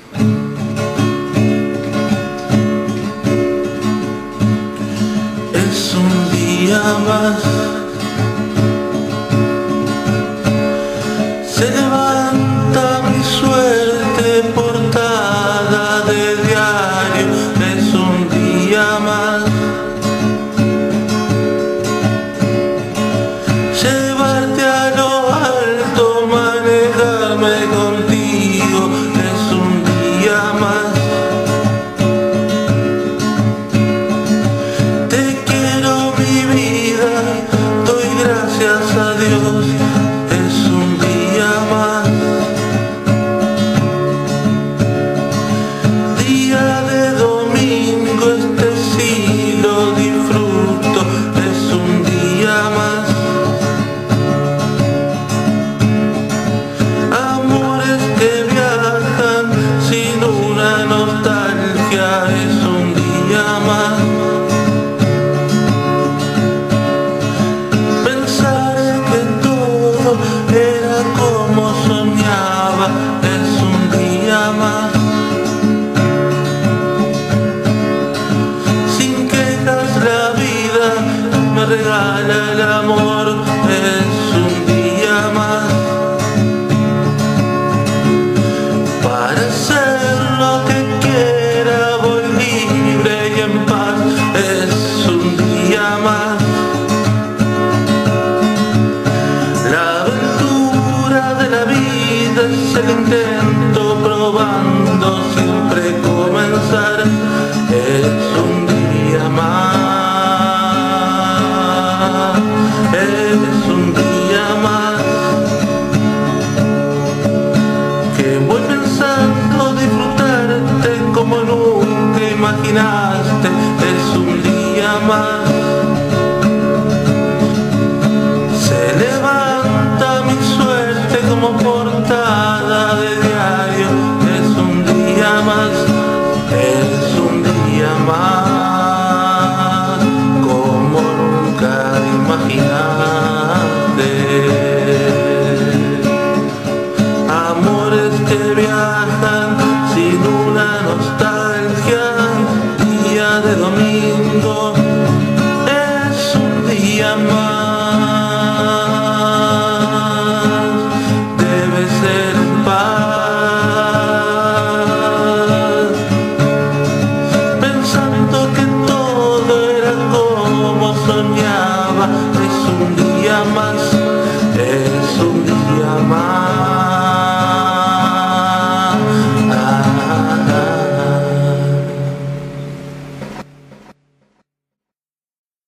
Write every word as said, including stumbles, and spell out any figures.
Es un día más, se levanta mi suerte, portada de diario. Es un día más, llevarte a lo alto, manejarme contigo. Es un día más, te quiero mi vida, doy gracias a Dios. Es un día más, día de domingo, este sí lo disfruto. Es un día más, amores que viajan sin una nostalgia. Es un día más, pensar que todo era como soñaba. Es un día más, sin quejas la vida me regala el amor. Es un día más, para hacer lo que quiera, voy libre y en paz. Es un día más, la aventura de la vida es el intento, probando siempre comenzar. Es un día más, es un día más, que voy pensando disfrutarte como nunca imaginaste. Es un día más, se levanta mi suerte como portada de diario. Es un día más, es un día más, como nunca imaginaste. Amores que viajan sin un